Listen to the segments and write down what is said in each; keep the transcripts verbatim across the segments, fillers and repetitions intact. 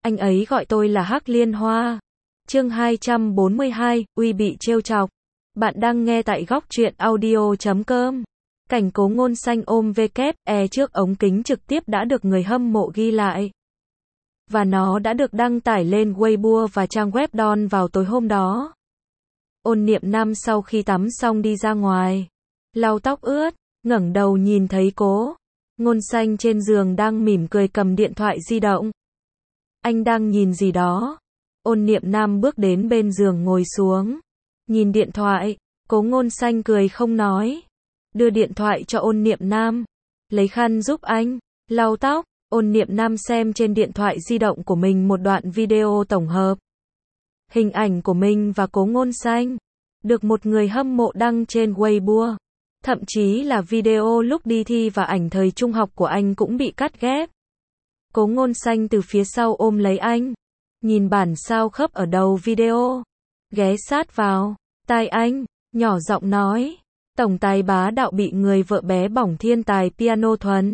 Anh ấy gọi tôi là Hắc Liên Hoa. Chương hai trăm bốn mươi hai, Uy bị trêu chọc. Bạn đang nghe tại góc truyện audio chấm com. Cảnh Cố Ngôn Xanh ôm vê kép e trước ống kính trực tiếp đã được người hâm mộ ghi lại. Và nó đã được đăng tải lên Weibo và trang web Don vào tối hôm đó. Ôn Niệm Nam sau khi tắm xong đi ra ngoài, lau tóc ướt, ngẩng đầu nhìn thấy Cố Ngôn Xanh trên giường đang mỉm cười cầm điện thoại di động. Anh đang nhìn gì đó? Ôn Niệm Nam bước đến bên giường ngồi xuống, nhìn điện thoại. Cố Ngôn Xanh cười không nói, đưa điện thoại cho Ôn Niệm Nam, lấy khăn giúp anh lau tóc. Ôn Niệm Nam xem trên điện thoại di động của mình một đoạn video tổng hợp. Hình ảnh của mình và Cố Ngôn Xanh được một người hâm mộ đăng trên Weibo. Thậm chí là video lúc đi thi và ảnh thời trung học của anh cũng bị cắt ghép. Cố Ngôn Xanh từ phía sau ôm lấy anh, nhìn bản sao khớp ở đầu video, ghé sát vào tai anh, nhỏ giọng nói, tổng tài bá đạo bị người vợ bé bỏng thiên tài piano thuần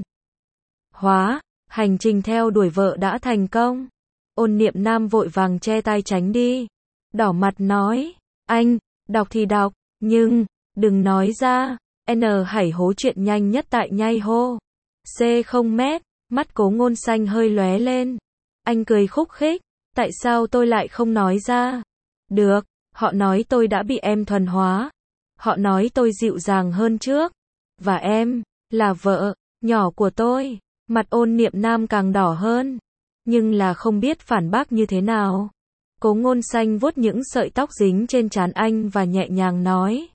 hóa, hành trình theo đuổi vợ đã thành công. Ôn Niệm Nam vội vàng che tai tránh đi, đỏ mặt nói, anh, đọc thì đọc, nhưng, đừng nói ra. N hãy hố chuyện nhanh nhất tại nhai hô. C không mét, mắt Cố Ngôn Xanh hơi lóe lên. Anh cười khúc khích, tại sao tôi lại không nói ra? Được, họ nói tôi đã bị em thuần hóa. Họ nói tôi dịu dàng hơn trước. Và em, là vợ nhỏ của tôi. Mặt Ôn Niệm Nam càng đỏ hơn, nhưng là không biết phản bác như thế nào. Cố Ngôn Xanh vuốt những sợi tóc dính trên trán anh và nhẹ nhàng nói.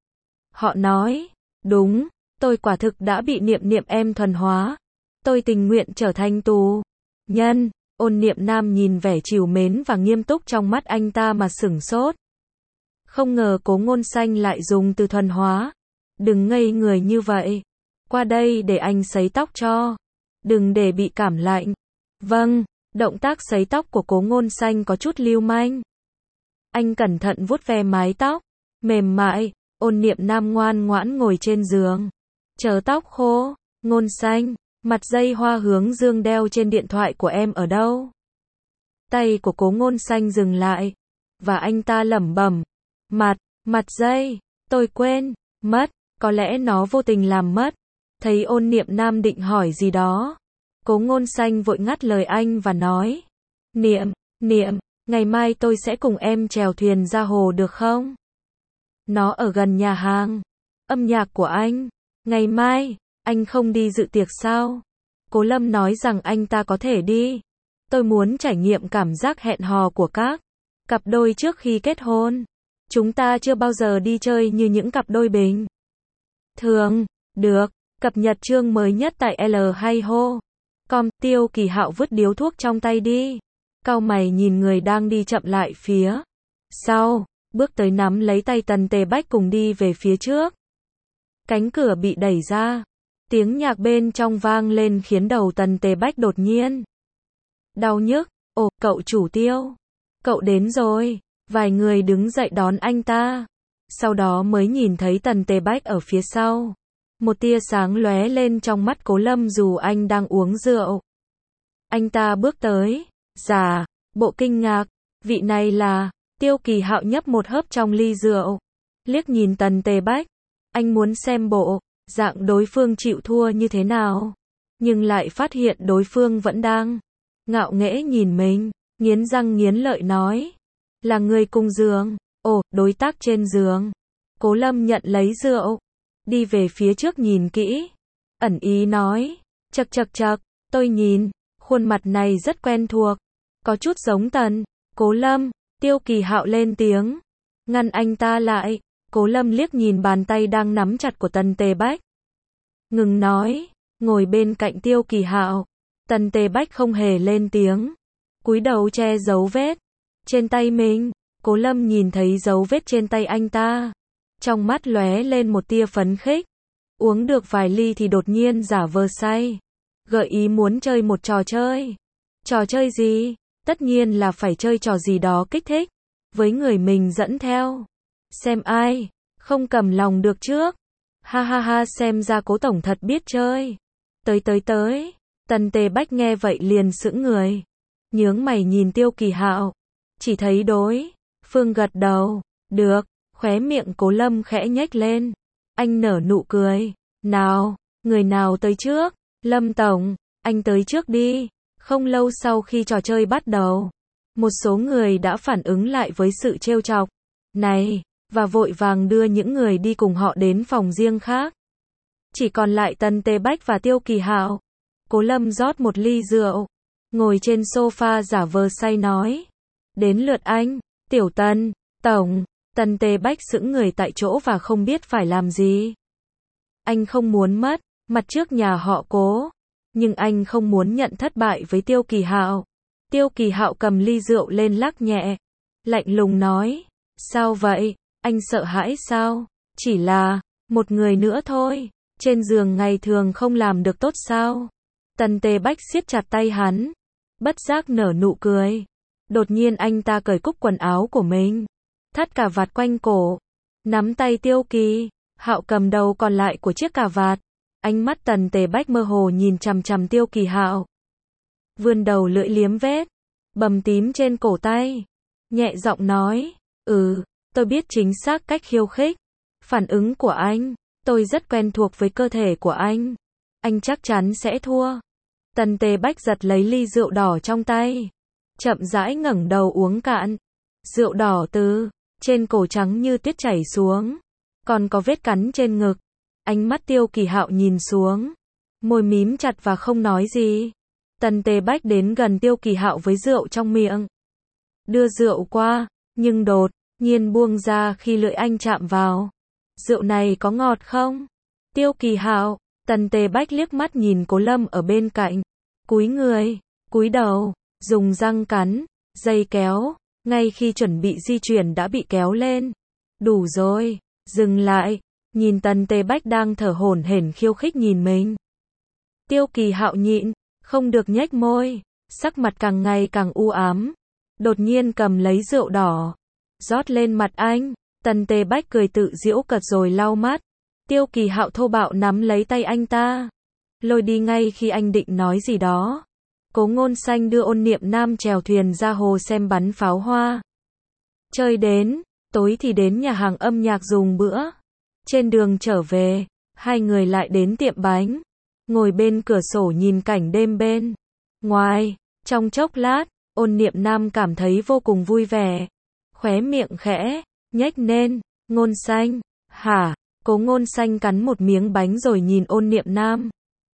Họ nói, đúng, tôi quả thực đã bị Niệm Niệm em thuần hóa. Tôi tình nguyện trở thành tù nhân. Ôn Niệm Nam nhìn vẻ trìu mến và nghiêm túc trong mắt anh ta mà sửng sốt. Không ngờ Cố Ngôn Xanh lại dùng từ thuần hóa. Đừng ngây người như vậy. Qua đây để anh sấy tóc cho. Đừng để bị cảm lạnh. Vâng, động tác sấy tóc của Cố Ngôn Xanh có chút lưu manh. Anh cẩn thận vuốt ve mái tóc mềm mại. Ôn Niệm Nam ngoan ngoãn ngồi trên giường, chờ tóc khô. Ngôn Xanh, mặt dây hoa hướng dương đeo trên điện thoại của em ở đâu? Tay của Cố Ngôn Xanh dừng lại, và anh ta lẩm bẩm, mặt, mặt dây, tôi quên, mất, có lẽ nó vô tình làm mất. Thấy Ôn Niệm Nam định hỏi gì đó, Cố Ngôn Xanh vội ngắt lời anh và nói, Niệm, Niệm, ngày mai tôi sẽ cùng em chèo thuyền ra hồ được không? Nó ở gần nhà hàng âm nhạc của anh. Ngày mai, anh không đi dự tiệc sao? Cố Lâm nói rằng anh ta có thể đi. Tôi muốn trải nghiệm cảm giác hẹn hò của các cặp đôi trước khi kết hôn. Chúng ta chưa bao giờ đi chơi như những cặp đôi bình thường. Được, cập nhật chương mới nhất tại L hay hô. Com, Tiêu Kỳ Hạo vứt điếu thuốc trong tay đi. Cau mày nhìn người đang đi chậm lại phía sau. Bước tới nắm lấy tay Tần Tề Bách cùng đi về phía trước. Cánh cửa bị đẩy ra. Tiếng nhạc bên trong vang lên khiến đầu Tần Tề Bách đột nhiên đau nhức. Ồ, cậu chủ Tiêu. Cậu đến rồi. Vài người đứng dậy đón anh ta. Sau đó mới nhìn thấy Tần Tề Bách ở phía sau. Một tia sáng lóe lên trong mắt Cố Lâm dù anh đang uống rượu. Anh ta bước tới. Giả bộ kinh ngạc. Vị này là... Tiêu Kỳ Hạo nhấp một hớp trong ly rượu, liếc nhìn Tần Tề Bách. Anh muốn xem bộ dạng đối phương chịu thua như thế nào, nhưng lại phát hiện đối phương vẫn đang ngạo nghễ nhìn mình, nghiến răng nghiến lợi nói, là người cùng giường. Ồ, đối tác trên giường. Cố Lâm nhận lấy rượu, đi về phía trước nhìn kỹ, ẩn ý nói, chậc chậc chậc, tôi nhìn, khuôn mặt này rất quen thuộc, có chút giống Tần Cố Lâm. Tiêu Kỳ Hạo lên tiếng, ngăn anh ta lại. Cố Lâm liếc nhìn bàn tay đang nắm chặt của Tần Tề Bách, ngừng nói, ngồi bên cạnh Tiêu Kỳ Hạo. Tần Tề Bách không hề lên tiếng, cúi đầu che dấu vết trên tay mình. Cố Lâm nhìn thấy dấu vết trên tay anh ta, trong mắt lóe lên một tia phấn khích. Uống được vài ly thì đột nhiên giả vờ say, gợi ý muốn chơi một trò chơi. Trò chơi gì? Tất nhiên là phải chơi trò gì đó kích thích với người mình dẫn theo. Xem ai không cầm lòng được trước. Ha ha ha, xem ra Cố tổng thật biết chơi. Tới tới tới. Tần Tề Bách nghe vậy liền sững người. nhướng mày nhìn Tiêu Kỳ Hạo, chỉ thấy đối phương gật đầu, được, khóe miệng Cố Lâm khẽ nhếch lên. Anh nở nụ cười, nào, người nào tới trước? Lâm tổng, anh tới trước đi. Không lâu sau khi trò chơi bắt đầu, một số người đã phản ứng lại với sự trêu chọc này, và vội vàng đưa những người đi cùng họ đến phòng riêng khác. Chỉ còn lại Tần Tề Bách và Tiêu Kỳ Hạo. Cố Lâm rót một ly rượu, ngồi trên sofa giả vờ say nói. Đến lượt anh, Tiểu Tần, tổng. Tần Tề Bách sững người tại chỗ và không biết phải làm gì. Anh không muốn mất mặt trước nhà họ Cố, nhưng anh không muốn nhận thất bại với Tiêu Kỳ Hạo. Tiêu Kỳ Hạo cầm ly rượu lên lắc nhẹ, lạnh lùng nói, sao vậy, anh sợ hãi sao? Chỉ là một người nữa thôi, trên giường ngày thường không làm được tốt sao? Tần Tề Bách siết chặt tay hắn, bất giác nở nụ cười. Đột nhiên anh ta cởi cúc quần áo của mình, thắt cà vạt quanh cổ, nắm tay Tiêu Kỳ Hạo cầm đầu còn lại của chiếc cà vạt. Ánh mắt Tần Tề Bách mơ hồ nhìn chằm chằm Tiêu Kỳ Hạo, vươn đầu lưỡi liếm vết bầm tím trên cổ tay, nhẹ giọng nói, ừ, tôi biết chính xác cách khiêu khích. Phản ứng của anh, tôi rất quen thuộc với cơ thể của anh. Anh chắc chắn sẽ thua. Tần Tề Bách giật lấy ly rượu đỏ trong tay, chậm rãi ngẩng đầu uống cạn. Rượu đỏ từ trên cổ trắng như tuyết chảy xuống, còn có vết cắn trên ngực. Ánh mắt Tiêu Kỳ Hạo nhìn xuống, môi mím chặt và không nói gì. Tần Tề Bách đến gần Tiêu Kỳ Hạo với rượu trong miệng, đưa rượu qua, nhưng đột nhiên buông ra khi lưỡi anh chạm vào. Rượu này có ngọt không? Tiêu Kỳ Hạo, Tần Tề Bách liếc mắt nhìn Cố Lâm ở bên cạnh, cúi người, cúi đầu, dùng răng cắn, dây kéo, ngay khi chuẩn bị di chuyển đã bị kéo lên. Đủ rồi, dừng lại, nhìn Tần Tề Bách đang thở hổn hển khiêu khích nhìn mình. Tiêu Kỳ Hạo nhịn không được nhếch môi, sắc mặt càng ngày càng u ám. Đột nhiên cầm lấy rượu đỏ, rót lên mặt anh. Tần Tề Bách cười tự giễu cợt rồi lau mắt. Tiêu Kỳ Hạo thô bạo nắm lấy tay anh ta, lôi đi ngay khi anh định nói gì đó. Cố Ngôn Xanh đưa Ôn Niệm Nam chèo thuyền ra hồ xem bắn pháo hoa. Chơi đến tối thì đến nhà hàng âm nhạc dùng bữa. Trên đường trở về, hai người lại đến tiệm bánh, ngồi bên cửa sổ nhìn cảnh đêm bên ngoài. Trong chốc lát, Ôn Niệm Nam cảm thấy vô cùng vui vẻ, khóe miệng khẽ nhếch lên. Ngôn Xanh, hả? Cố Ngôn Xanh cắn một miếng bánh rồi nhìn Ôn Niệm Nam.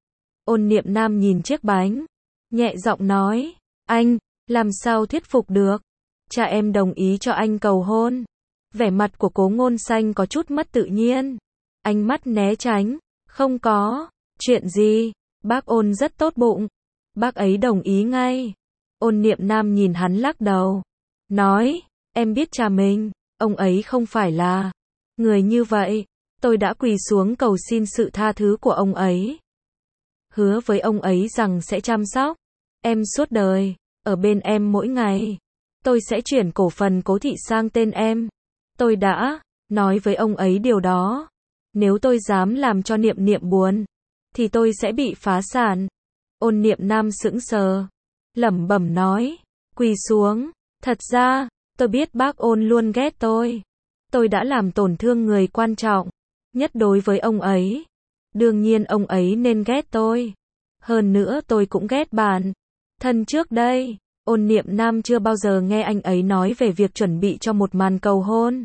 Ôn Niệm Nam nhìn chiếc bánh, nhẹ giọng nói, anh, làm sao thuyết phục được? Cha em đồng ý cho anh cầu hôn. Vẻ mặt của Cố Ngôn Xanh có chút mất tự nhiên, ánh mắt né tránh, không có, chuyện gì, bác Ôn rất tốt bụng, bác ấy đồng ý ngay. Ôn Niệm Nam nhìn hắn lắc đầu, nói, em biết cha mình, ông ấy không phải là người như vậy, tôi đã quỳ xuống cầu xin sự tha thứ của ông ấy. Hứa với ông ấy rằng sẽ chăm sóc em suốt đời, ở bên em mỗi ngày. Tôi sẽ chuyển cổ phần Cố thị sang tên em. Tôi đã nói với ông ấy điều đó. Nếu tôi dám làm cho Niệm Niệm buồn, thì tôi sẽ bị phá sản. Ôn Niệm Nam sững sờ, lẩm bẩm nói, quỳ xuống, thật ra, tôi biết bác Ôn luôn ghét tôi. Tôi đã làm tổn thương người quan trọng nhất đối với ông ấy. Đương nhiên ông ấy nên ghét tôi. Hơn nữa tôi cũng ghét bạn thân trước đây. Ôn Niệm Nam chưa bao giờ nghe anh ấy nói về việc chuẩn bị cho một màn cầu hôn.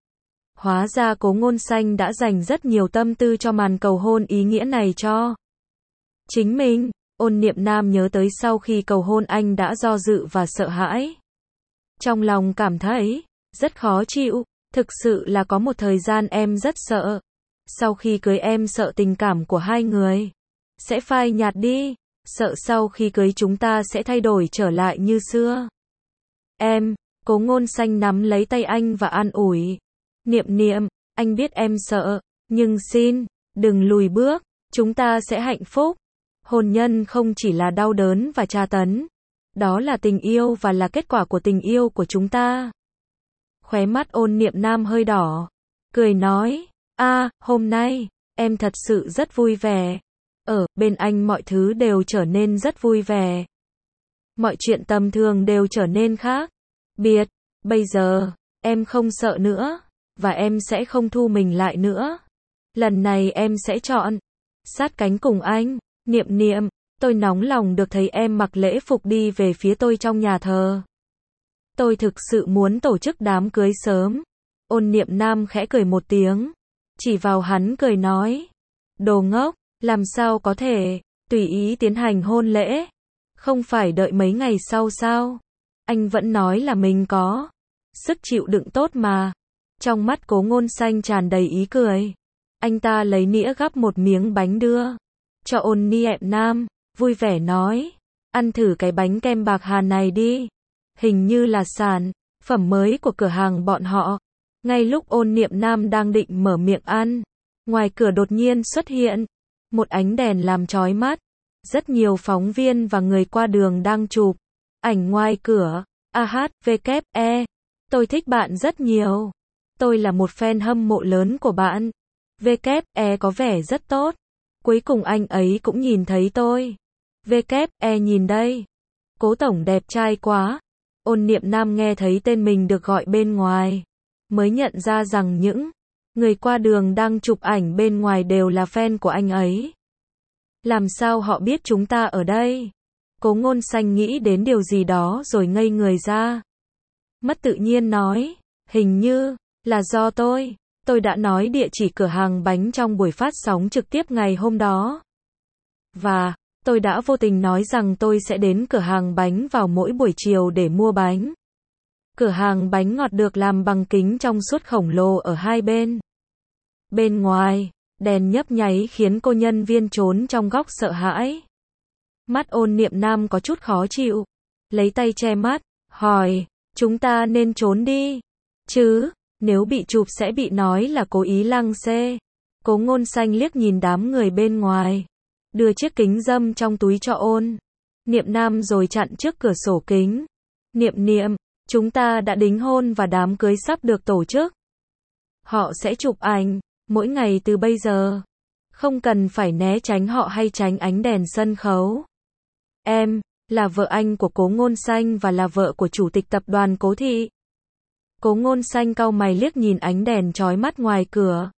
Hóa ra Cố Ngôn Xanh đã dành rất nhiều tâm tư cho màn cầu hôn ý nghĩa này cho chính mình. Ôn Niệm Nam nhớ tới sau khi cầu hôn anh đã do dự và sợ hãi. Trong lòng cảm thấy rất khó chịu. Thực sự là có một thời gian em rất sợ. Sau khi cưới em sợ tình cảm của hai người sẽ phai nhạt đi. Sợ sau khi cưới chúng ta sẽ thay đổi trở lại như xưa. Em, Cố Ngôn Xanh nắm lấy tay anh và an ủi. Niệm Niệm, anh biết em sợ, nhưng xin, đừng lùi bước, chúng ta sẽ hạnh phúc. Hôn nhân không chỉ là đau đớn và tra tấn. Đó là tình yêu và là kết quả của tình yêu của chúng ta. Khóe mắt Ôn Niệm Nam hơi đỏ, cười nói, a, hôm nay, em thật sự rất vui vẻ. Ở bên anh mọi thứ đều trở nên rất vui vẻ. mọi chuyện tầm thường đều trở nên khác biệt. Bây giờ, em không sợ nữa, và em sẽ không thu mình lại nữa. Lần này em sẽ chọn sát cánh cùng anh. Niệm Niệm, tôi nóng lòng được thấy em mặc lễ phục đi về phía tôi trong nhà thờ. Tôi thực sự muốn tổ chức đám cưới sớm. Ôn Niệm Nam khẽ cười một tiếng, chỉ vào hắn cười nói, đồ ngốc, làm sao có thể tùy ý tiến hành hôn lễ, không phải đợi mấy ngày sau sao? Anh vẫn nói là mình có sức chịu đựng tốt mà. Trong mắt Cố Ngôn Xanh tràn đầy ý cười. Anh ta lấy nĩa gắp một miếng bánh đưa cho Ôn Niệm Nam, vui vẻ nói, ăn thử cái bánh kem bạc hà này đi. Hình như là sản phẩm mới của cửa hàng bọn họ. Ngay lúc Ôn Niệm Nam đang định mở miệng ăn, ngoài cửa đột nhiên xuất hiện một ánh đèn làm chói mắt. Rất nhiều phóng viên và người qua đường đang chụp ảnh ngoài cửa. A hát vê kép e, tôi thích bạn rất nhiều. Tôi là một fan hâm mộ lớn của bạn. vê kép e có vẻ rất tốt. Cuối cùng anh ấy cũng nhìn thấy tôi. vê kép e nhìn đây. Cố tổng đẹp trai quá. Ôn Niệm Nam nghe thấy tên mình được gọi bên ngoài, mới nhận ra rằng những người qua đường đang chụp ảnh bên ngoài đều là fan của anh ấy. Làm sao họ biết chúng ta ở đây? Cố Ngôn Xanh nghĩ đến điều gì đó rồi ngây người ra. Mất tự nhiên nói, hình như là do tôi. Tôi đã nói địa chỉ cửa hàng bánh trong buổi phát sóng trực tiếp ngày hôm đó. Và tôi đã vô tình nói rằng tôi sẽ đến cửa hàng bánh vào mỗi buổi chiều để mua bánh. Cửa hàng bánh ngọt được làm bằng kính trong suốt khổng lồ ở hai bên. Bên ngoài, đèn nhấp nháy khiến cô nhân viên trốn trong góc sợ hãi. Mắt Ôn Niệm Nam có chút khó chịu. Lấy tay che mắt, hỏi, chúng ta nên trốn đi chứ, nếu bị chụp sẽ bị nói là cố ý lăng xê. Cố Ngôn Xanh liếc nhìn đám người bên ngoài, đưa chiếc kính râm trong túi cho Ôn Niệm Nam rồi chặn trước cửa sổ kính. Niệm Niệm, chúng ta đã đính hôn và đám cưới sắp được tổ chức. Họ sẽ chụp ảnh mỗi ngày từ bây giờ. Không cần phải né tránh họ hay tránh ánh đèn sân khấu. Em là vợ anh của Cố Ngôn Xanh và là vợ của chủ tịch tập đoàn Cố Thị. Cố Ngôn Xanh cau mày liếc nhìn ánh đèn chói mắt ngoài cửa.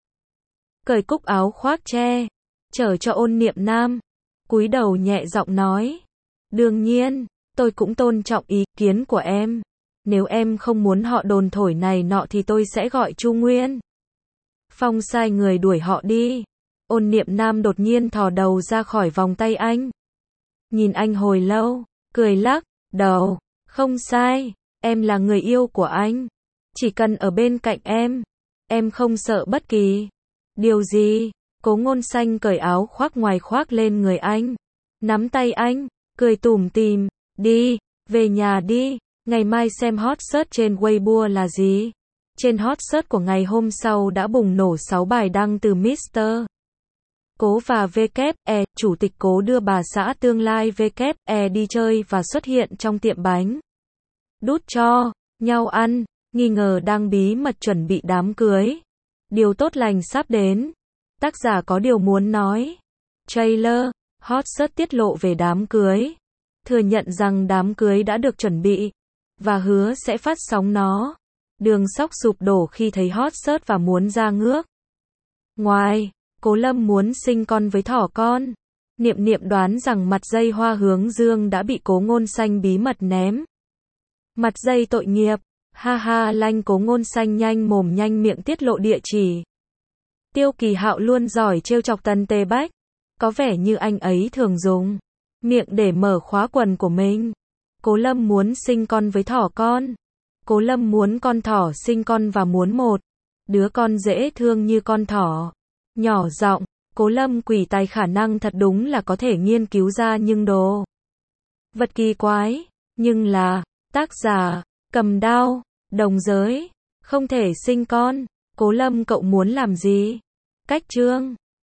Cởi cúc áo khoác che chở cho Ôn Niệm Nam, cúi đầu nhẹ giọng nói, đương nhiên, tôi cũng tôn trọng ý kiến của em. Nếu em không muốn họ đồn thổi này nọ thì tôi sẽ gọi Chu Nguyên Phong sai người đuổi họ đi. Ôn Niệm Nam đột nhiên thò đầu ra khỏi vòng tay anh. Nhìn anh hồi lâu, cười lắc đầu, không sai, em là người yêu của anh. Chỉ cần ở bên cạnh em, em không sợ bất kỳ điều gì. Cố Ngôn Xanh cởi áo khoác ngoài khoác lên người anh, nắm tay anh, cười tủm tỉm, đi, về nhà đi, ngày mai xem hot search trên Weibo là gì. Trên hot search của ngày hôm sau đã bùng nổ sáu bài đăng từ mít tơ Cố và vê kép e, chủ tịch Cố đưa bà xã tương lai vê kép e đi chơi và xuất hiện trong tiệm bánh. Đút cho nhau ăn, nghi ngờ đang bí mật chuẩn bị đám cưới. Điều tốt lành sắp đến. Tác giả có điều muốn nói. Trailer, hot search tiết lộ về đám cưới. Thừa nhận rằng đám cưới đã được chuẩn bị, và hứa sẽ phát sóng nó. Đường Sóc sụp đổ khi thấy hot search và muốn ra ngước. Ngoài, Cố Lâm muốn sinh con với thỏ con. Niệm Niệm đoán rằng mặt dây hoa hướng dương đã bị Cố Ngôn Xanh bí mật ném. Mặt dây tội nghiệp. Ha ha, lanh. Cố Ngôn Xanh nhanh mồm nhanh miệng tiết lộ địa chỉ. Tiêu Kỳ Hạo luôn giỏi trêu chọc Tần Tê Bách. Có vẻ như anh ấy thường dùng miệng để mở khóa quần của mình. Cố Lâm muốn sinh con với thỏ con. Cố Lâm muốn con thỏ sinh con và muốn một đứa con dễ thương như con thỏ. Nhỏ giọng, Cố Lâm quỷ tài khả năng thật đúng là có thể nghiên cứu ra nhưng đồ vật kỳ quái, nhưng là tác giả cầm đao, đồng giới, không thể sinh con. Cố Lâm cậu muốn làm gì? Cách chương